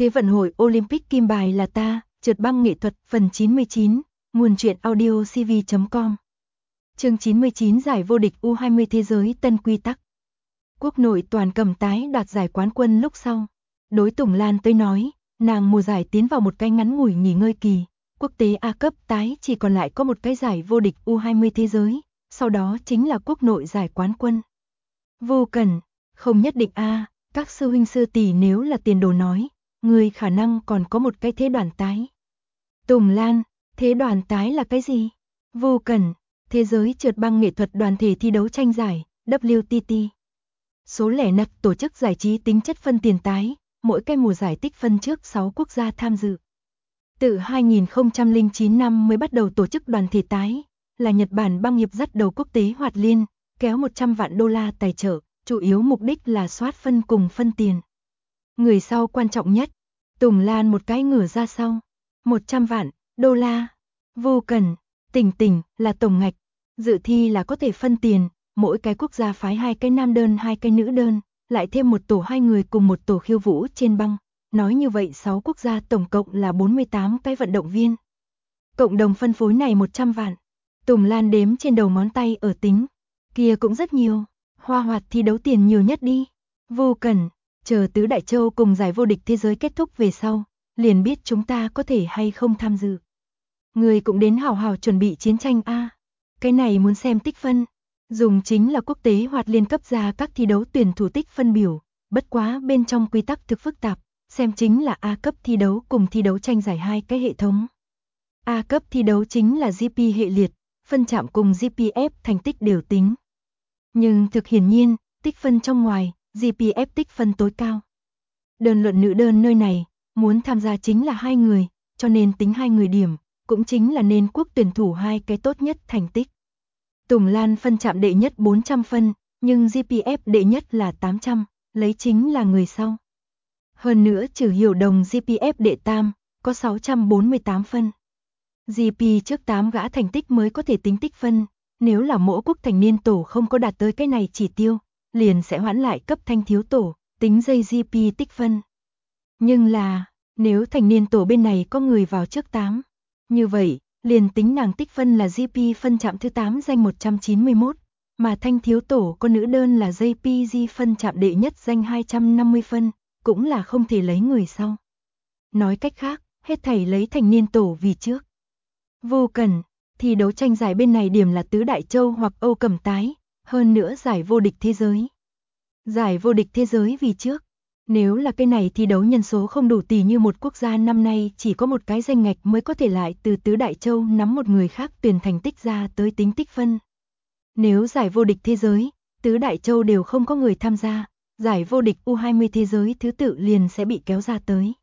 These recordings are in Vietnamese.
Thế vận hội Olympic kim bài là ta, trượt băng nghệ thuật phần 99, nguồn truyện audio cv.com. Chương 99 giải vô địch U20 thế giới tân quy tắc. Quốc nội toàn cầm tái đoạt giải quán quân lúc sau. Đối Tùng Lan tới nói, nàng mùa giải tiến vào một cái ngắn ngủi nghỉ ngơi kỳ. Quốc tế A cấp tái chỉ còn lại có một cái giải vô địch U20 thế giới, sau đó chính là quốc nội giải quán quân. Vô Cần, không nhất định a, các sư huynh sư tỷ nếu là tiền đồ nói, người khả năng còn có một cái thế đoàn tái. Tùng Lan, thế đoàn tái là cái gì? Vô Cần, thế giới trượt băng nghệ thuật đoàn thể thi đấu tranh giải, WTT. Số lẻ nặc tổ chức giải trí tính chất phân tiền tái, mỗi cái mùa giải tích phân trước 6 quốc gia tham dự. Từ 2009 năm mới bắt đầu tổ chức đoàn thể tái, là Nhật Bản băng nghiệp dắt đầu quốc tế Hoạt Liên, kéo 100 vạn đô la tài trợ, chủ yếu mục đích là soát phân cùng phân tiền. Người sau quan trọng nhất, Tùng Lan một cái ngửa ra sau, 100 vạn đô la. Vô Cần, tỉnh là tổng ngạch, dự thi là có thể phân tiền, mỗi cái quốc gia phái 2 cái nam đơn 2 cái nữ đơn, lại thêm một tổ 2 người cùng một tổ khiêu vũ trên băng. Nói như vậy 6 quốc gia tổng cộng là 48 cái vận động viên. Cộng đồng phân phối này 100 vạn. Tùng Lan đếm trên đầu ngón tay ở tính. Kia cũng rất nhiều. Hoa Hoạt thi đấu tiền nhiều nhất đi. Vô Cần, chờ tứ đại châu cùng giải vô địch thế giới kết thúc về sau, liền biết chúng ta có thể hay không tham dự. Người cũng đến hào hào chuẩn bị chiến tranh a. Cái này muốn xem tích phân. Dùng chính là quốc tế Hoạt Liên cấp ra các thi đấu tuyển thủ tích phân biểu, bất quá bên trong quy tắc thực phức tạp. Xem chính là A cấp thi đấu cùng thi đấu tranh giải hai cái hệ thống. A cấp thi đấu chính là GP hệ liệt, phân chạm cùng GPF thành tích đều tính. Nhưng thực hiển nhiên, tích phân trong ngoài, GPF tích phân tối cao. Đơn luận nữ đơn nơi này, muốn tham gia chính là 2 người, cho nên tính 2 người điểm, cũng chính là nên quốc tuyển thủ 2 cái tốt nhất thành tích. Tùng Lan phân chạm đệ nhất 400 phân, nhưng GPF đệ nhất là 800, lấy chính là người sau. Hơn nữa trừ hiểu đồng GPF đệ tam, có 648 phân. GP trước 8 gã thành tích mới có thể tính tích phân, nếu là mỗi quốc thành niên tổ không có đạt tới cái này chỉ tiêu, liền sẽ hoãn lại cấp thanh thiếu tổ, tính dây GP tích phân. Nhưng là, nếu thành niên tổ bên này có người vào trước 8, như vậy, liền tính nàng tích phân là GP phân chạm thứ 8 danh 191, mà thanh thiếu tổ có nữ đơn là JPG phân chạm đệ nhất danh 250 phân. Cũng là không thể lấy người sau. Nói cách khác, hết thảy lấy thành niên tổ vì trước. Vô Cần, thi đấu tranh giải bên này điểm là tứ đại châu hoặc Âu cầm tái, hơn nữa giải vô địch thế giới. Giải vô địch thế giới vì trước. Nếu là cái này thi đấu nhân số không đủ tỷ như một quốc gia năm nay chỉ có một cái danh ngạch mới có thể lại từ tứ đại châu nắm một người khác tuyển thành tích ra tới tính tích phân. Nếu giải vô địch thế giới, tứ đại châu đều không có người tham gia. Giải vô địch U20 thế giới thứ tự liền sẽ bị kéo ra tới.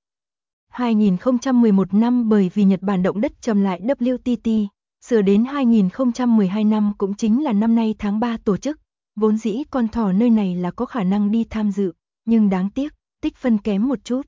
2011 năm bởi vì Nhật Bản động đất trầm lại WTT, sửa đến 2012 năm cũng chính là năm nay tháng 3 tổ chức, vốn dĩ con thỏ nơi này là có khả năng đi tham dự, nhưng đáng tiếc, tích phân kém một chút.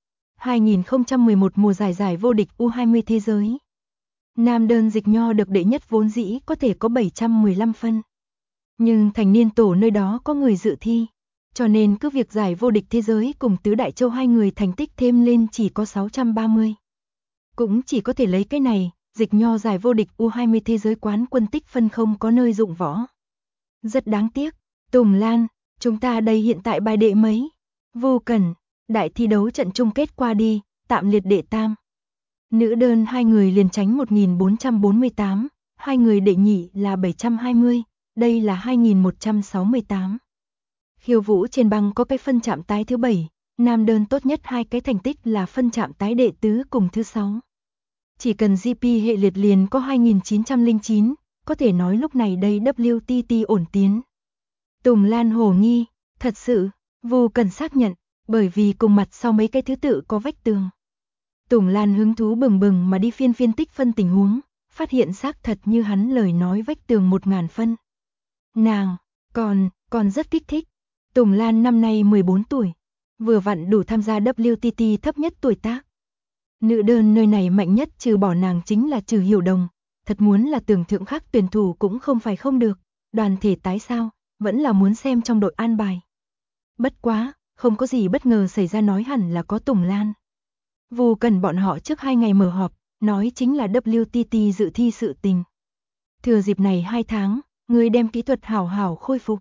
2011 mùa giải vô địch U20 thế giới. Nam đơn Dịch Nho được đệ nhất vốn dĩ có thể có 715 phân. Nhưng thành niên tổ nơi đó có người dự thi. Cho nên cứ việc giải vô địch thế giới cùng tứ đại châu 2 người thành tích thêm lên chỉ có 630. Cũng chỉ có thể lấy cái này, Dịch Nho giải vô địch U20 thế giới quán quân tích phân không có nơi dụng võ. Rất đáng tiếc, Tùng Lan, chúng ta đây hiện tại bài đệ mấy? Vô Cần, đại thi đấu trận chung kết qua đi, tạm liệt đệ tam. Nữ đơn 2 người liền tránh 1448, 2 người đệ nhị là 720, đây là 2168. Khiêu vũ trên băng có cái phân chạm tái thứ 7, nam đơn tốt nhất 2 cái thành tích là phân chạm tái đệ tứ cùng thứ 6. Chỉ cần GP hệ liệt liền có 2909, có thể nói lúc này đây WTT ổn tiến. Tùng Lan hồ nghi, thật sự, Vô Cần xác nhận, bởi vì cùng mặt sau mấy cái thứ tự có vách tường. Tùng Lan hứng thú bừng bừng mà đi phiên tích phân tình huống, phát hiện xác thật như hắn lời nói vách tường 1000 phân. Nàng, còn rất kích thích. Tùng Lan năm nay 14 tuổi, vừa vặn đủ tham gia WTT thấp nhất tuổi tác. Nữ đơn nơi này mạnh nhất trừ bỏ nàng chính là Trừ Hiểu Đồng, thật muốn là tưởng thượng khác tuyển thủ cũng không phải không được, đoàn thể tái sao, vẫn là muốn xem trong đội an bài. Bất quá, không có gì bất ngờ xảy ra nói hẳn là có Tùng Lan. Vu Cần bọn họ trước 2 ngày mở họp, nói chính là WTT dự thi sự tình. Thừa dịp này 2 tháng, ngươi đem kỹ thuật hảo hảo khôi phục.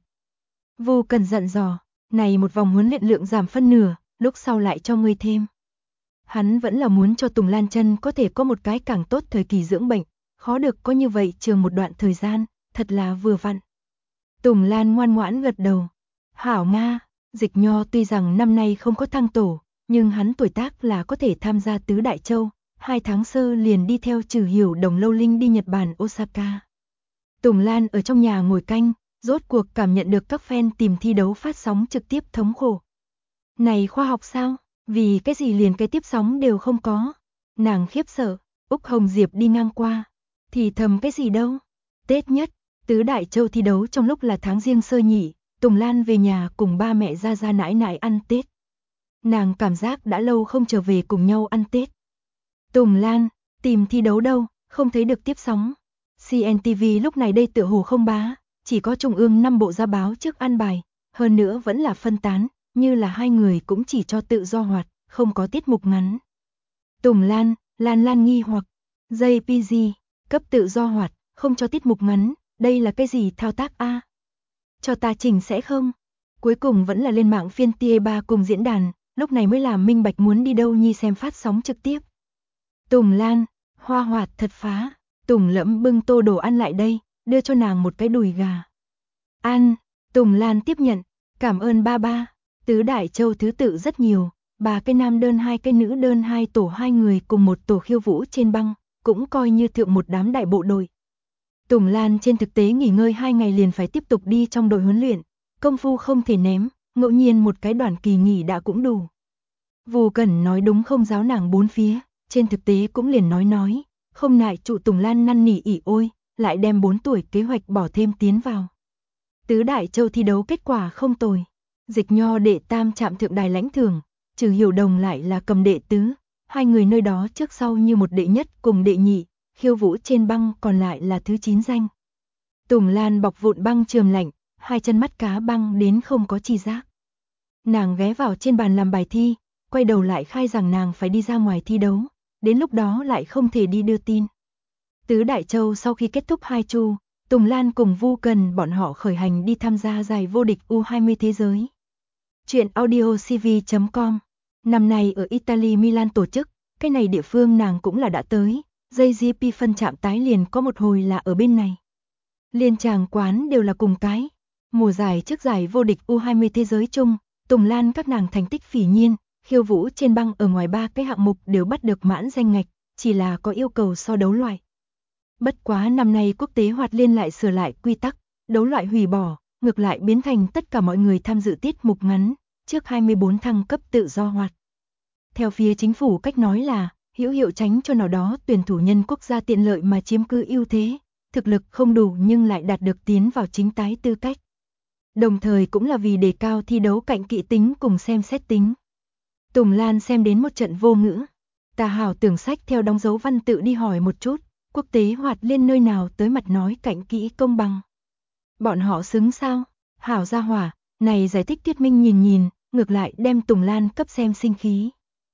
Vu Cần dặn dò, này một vòng huấn luyện lượng giảm phân nửa, lúc sau lại cho ngươi thêm. Hắn vẫn là muốn cho Tùng Lan Chân có thể có một cái càng tốt thời kỳ dưỡng bệnh, khó được có như vậy trường một đoạn thời gian, thật là vừa vặn. Tùng Lan ngoan ngoãn gật đầu. Hảo Nga, Dịch Nho tuy rằng năm nay không có thăng tổ, nhưng hắn tuổi tác là có thể tham gia tứ đại châu, 2 tháng sơ liền đi theo Trừ Hiểu Đồng Lâu Linh đi Nhật Bản Osaka. Tùng Lan ở trong nhà ngồi canh, rốt cuộc cảm nhận được các fan tìm thi đấu phát sóng trực tiếp thống khổ. Này khoa học sao? Vì cái gì liền cái tiếp sóng đều không có? Nàng khiếp sợ, Úc Hồng Diệp đi ngang qua. Thì thầm cái gì đâu? Tết nhất, tứ đại châu thi đấu trong lúc là tháng Giêng sơ nhị, Tùng Lan về nhà cùng ba mẹ ra nãi nãi ăn Tết. Nàng cảm giác đã lâu không trở về cùng nhau ăn Tết. Tùng Lan, tìm thi đấu đâu, không thấy được tiếp sóng. CNTV lúc này đây tựa hồ không bá, chỉ có Trung ương 5 bộ ra báo trước an bài, hơn nữa vẫn là phân tán, như là hai người cũng chỉ cho tự do hoạt, không có tiết mục ngắn. Tùng Lan, Lan nghi hoặc, JPG, cấp tự do hoạt, không cho tiết mục ngắn, đây là cái gì thao tác a? Cho ta chỉnh sẽ không? Cuối cùng vẫn là lên mạng phiên TA3 cùng diễn đàn, lúc này mới làm minh bạch muốn đi đâu nhi xem phát sóng trực tiếp. Tùng Lan, hoa hoạt thật phá, Tùng Lẫm bưng tô đồ ăn lại đây, đưa cho nàng một cái đùi gà. Ăn, Tùng Lan tiếp nhận, cảm ơn ba ba, tứ đại châu thứ tự rất nhiều, 3 cái nam đơn 2 cái nữ đơn 2 tổ 2 người cùng một tổ khiêu vũ trên băng, cũng coi như thượng một đám đại bộ đội. Tùng Lan trên thực tế nghỉ ngơi 2 ngày liền phải tiếp tục đi trong đội huấn luyện, công phu không thể ném, ngẫu nhiên một cái đoạn kỳ nghỉ đã cũng đủ. Vu Cẩn nói đúng không giáo nàng bốn phía, trên thực tế cũng liền nói, không ngại trụ Tùng Lan năn nỉ ỉ ôi, lại đem 4 tuổi kế hoạch bỏ thêm tiến vào. Tứ đại châu thi đấu kết quả không tồi, Dịch Nho đệ tam chạm thượng đài lãnh thưởng, Trừ Hiểu Đồng lại là cầm đệ tứ, hai người nơi đó trước sau như một đệ nhất cùng đệ nhị, khiêu vũ trên băng còn lại là thứ 9 danh. Tùng Lan bọc vụn băng trường lạnh, hai chân mắt cá băng đến không có chi giác. Nàng ghé vào trên bàn làm bài thi, quay đầu lại khai rằng nàng phải đi ra ngoài thi đấu, đến lúc đó lại không thể đi đưa tin. Tứ Đại Châu sau khi kết thúc 2 chu, Tùng Lan cùng Vu Cần bọn họ khởi hành đi tham gia giải vô địch U20 thế giới. Chuyện audio cv.com. Năm nay ở Italy Milan tổ chức, cái này địa phương nàng cũng là đã tới, JGP phân chạm tái liền có một hồi là ở bên này. Liên tràng quán đều là cùng cái. Mùa giải trước giải vô địch U20 thế giới chung, Tùng Lan các nàng thành tích phỉ nhiên, khiêu vũ trên băng ở ngoài 3 cái hạng mục đều bắt được mãn danh ngạch, chỉ là có yêu cầu so đấu loại. Bất quá năm nay quốc tế hoạt liên lại sửa lại quy tắc, đấu loại hủy bỏ, ngược lại biến thành tất cả mọi người tham dự tiết mục ngắn, trước 24 thăng cấp tự do hoạt. Theo phía chính phủ cách nói là, hữu hiệu tránh cho nào đó tuyển thủ nhân quốc gia tiện lợi mà chiếm cứ ưu thế, thực lực không đủ nhưng lại đạt được tiến vào chính tái tư cách. Đồng thời cũng là vì đề cao thi đấu cạnh kỵ tính cùng xem xét tính. Tùng Lan xem đến một trận vô ngữ. Tà Hảo tưởng sách theo đóng dấu văn tự đi hỏi một chút, quốc tế hoạt liên nơi nào tới mặt nói cạnh kỹ công bằng. Bọn họ xứng sao? Hảo gia hỏa, này giải thích thuyết minh nhìn, ngược lại đem Tùng Lan cấp xem sinh khí.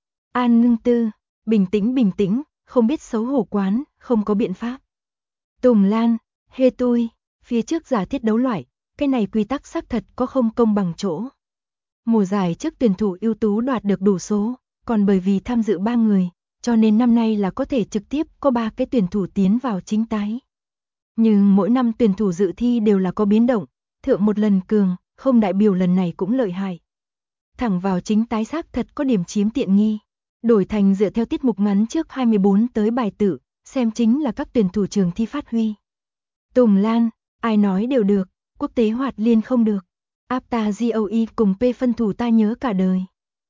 An Ngưng Tư, bình tĩnh, không biết xấu hổ quán, không có biện pháp. Tùng Lan, hê tui, phía trước giả thiết đấu loại, cái này quy tắc xác thật có không công bằng chỗ. Mùa giải trước tuyển thủ ưu tú đoạt được đủ số, còn bởi vì tham dự 3 người, cho nên năm nay là có thể trực tiếp có 3 cái tuyển thủ tiến vào chính tái. Nhưng mỗi năm tuyển thủ dự thi đều là có biến động, thượng một lần cường, không đại biểu lần này cũng lợi hại. Thẳng vào chính tái xác thật có điểm chiếm tiện nghi. Đổi thành dựa theo tiết mục ngắn trước 24 tới bài tử, xem chính là các tuyển thủ trường thi phát huy. Tùng Lan, ai nói đều được, quốc tế hoạt liên không được. Apta GOE cùng P phân thủ ta nhớ cả đời.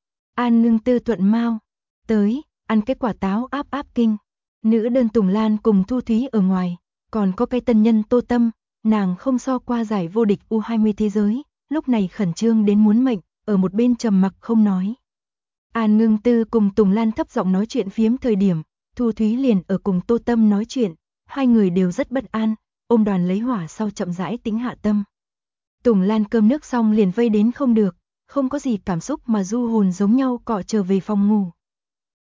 An Ngưng Tư thuận mau. Tới, ăn cái quả táo áp kinh. Nữ đơn Tùng Lan cùng Thu Thúy ở ngoài, còn có cái tân nhân Tô Tâm, nàng không so qua giải vô địch U20 thế giới, lúc này khẩn trương đến muốn mệnh, ở một bên trầm mặc không nói. An Ngưng Tư cùng Tùng Lan thấp giọng nói chuyện phiếm thời điểm, Thu Thúy liền ở cùng Tô Tâm nói chuyện, hai người đều rất bất an, ôm đoàn lấy hỏa sau chậm rãi tĩnh hạ tâm. Tùng Lan cơm nước xong liền vây đến không được, không có gì cảm xúc mà du hồn giống nhau cọ trở về phòng ngủ.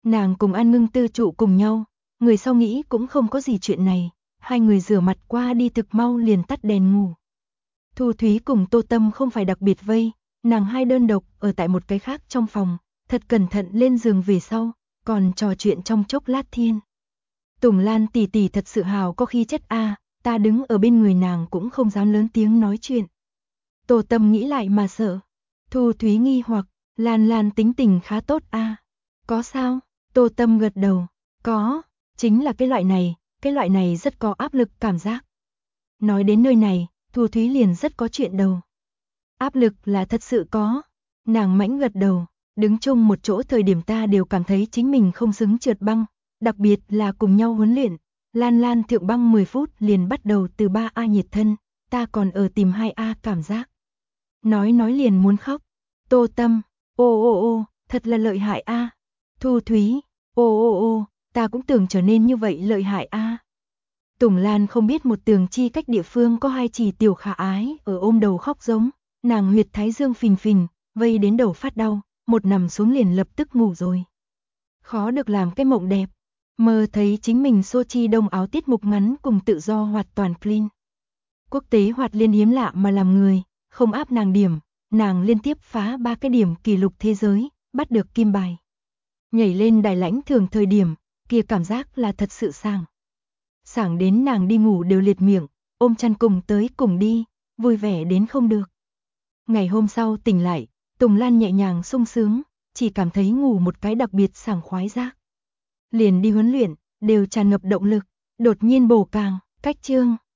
Nàng cùng An Ngưng Tư trụ cùng nhau, người sau nghĩ cũng không có gì chuyện này, hai người rửa mặt qua đi thực mau liền tắt đèn ngủ. Thu Thúy cùng Tô Tâm không phải đặc biệt vây, nàng hai đơn độc ở tại một cái khác trong phòng, thật cẩn thận lên giường về sau, còn trò chuyện trong chốc lát thiên. Tùng Lan tỷ tỷ thật sự hào có khí chất a, ta đứng ở bên người nàng cũng không dám lớn tiếng nói chuyện. Tô Tâm nghĩ lại mà sợ. Thu Thúy nghi hoặc, Lan Lan tính tình khá tốt a. Có sao? Tô Tâm gật đầu, có, chính là cái loại này rất có áp lực cảm giác. Nói đến nơi này, Thu Thúy liền rất có chuyện đầu. Áp lực là thật sự có. Nàng mãnh gật đầu, đứng chung một chỗ thời điểm ta đều cảm thấy chính mình không xứng trượt băng, đặc biệt là cùng nhau huấn luyện. Lan Lan thượng băng 10 phút liền bắt đầu từ 3A nhiệt thân, ta còn ở tìm 2A cảm giác. Nói liền muốn khóc. Tô Tâm, ô, thật là lợi hại a. Thu Thúy, ô, ta cũng tưởng trở nên như vậy lợi hại a. Tùng Lan không biết một tường chi cách địa phương có hai chỉ tiểu khả ái ở ôm đầu khóc giống, nàng huyệt thái dương phình phình, vây đến đầu phát đau, một nằm xuống liền lập tức ngủ rồi. Khó được làm cái mộng đẹp, mơ thấy chính mình Sochi đông áo tiết mục ngắn cùng tự do hoạt toàn clean. Quốc tế hoạt liên hiếm lạ mà làm người, không áp nàng điểm, nàng liên tiếp phá 3 cái điểm kỷ lục thế giới, bắt được kim bài. Nhảy lên đài lãnh thưởng thời điểm, kia cảm giác là thật sự sảng. Sảng đến nàng đi ngủ đều liệt miệng, ôm chăn cùng tới cùng đi, vui vẻ đến không được. Ngày hôm sau tỉnh lại, Tùng Lan nhẹ nhàng sung sướng, chỉ cảm thấy ngủ một cái đặc biệt sảng khoái giác. Liền đi huấn luyện, đều tràn ngập động lực, đột nhiên bổ càng, cách chương.